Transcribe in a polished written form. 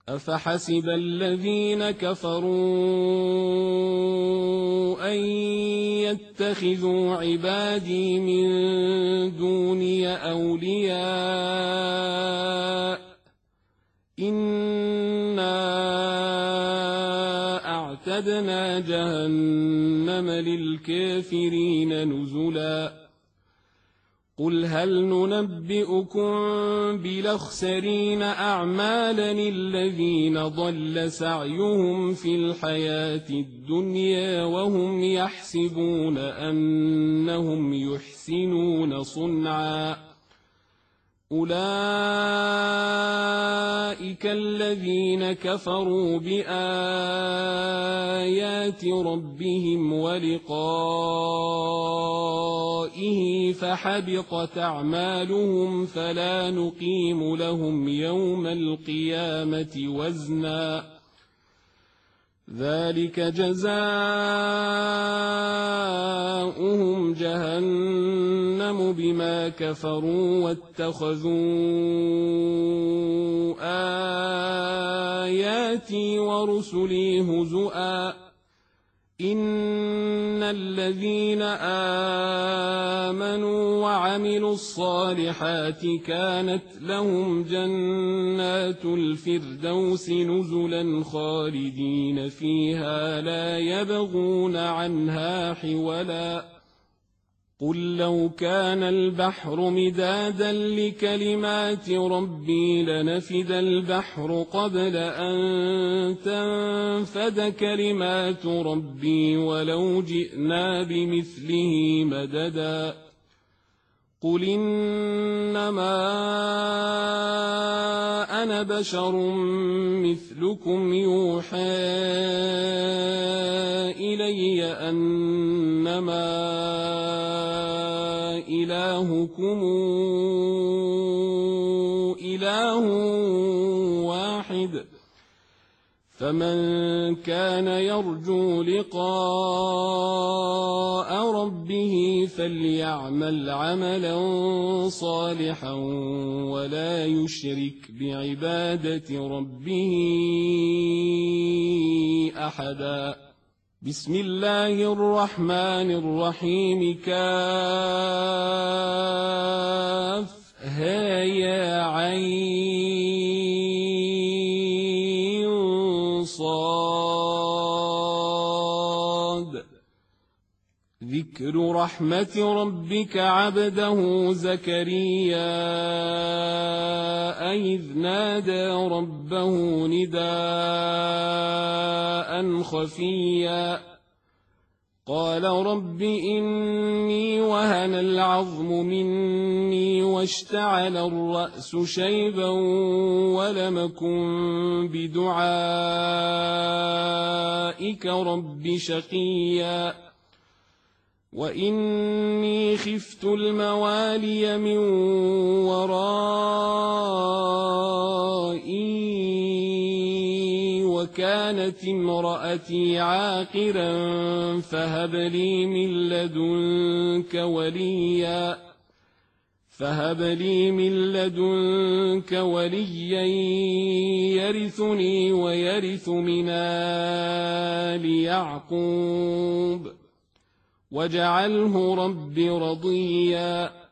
أفحسب الذين كفروا أن يتخذوا عبادي من دوني أولياء إنا أعتدنا جهنم للكافرين نزلا قل هل ننبئكم بالأخسرين أعمالا الذين ضل سعيهم في الحياة الدنيا وهم يحسبون أنهم يحسنون صنعا أولئك الذين كفروا بآيات ربهم ولقائه فحبطت أعمالهم فلا نقيم لهم يوم القيامة وزنا ذلك جزاؤهم جهنم بما كفروا واتخذوا آياتي ورسلي هزؤا إن الذين آمنوا وعملوا الصالحات كانت لهم جنات الفردوس نزلا خالدين فيها لا يبغون عنها حولا قل لو كان البحر مدادا لكلمات ربي لنفد البحر قبل أن تنفد كلمات ربي ولو جئنا بمثله مددا قل إنما أنا بشر مثلكم يوحى إلي أنما إلهكم إله واحد فمن كان يرجو لقاء ربه فليعمل عملا صالحا ولا يشرك بعبادة ربه أحدا بسم الله الرحمن الرحيم كافها يا عين صاد ذكر رحمة ربك عبده زكريا إذ نادى ربه نداء خفيا قال رب إني وهن العظم مني واشتعل الرأس شيبا ولم أكن بدعائك رب شقيا وإني خفت الموالي من ورائي وكانت امرأتي عاقرا فهب لي من لدنك وليا يرثني ويرث من آل يعقوب واجعله رب رضيا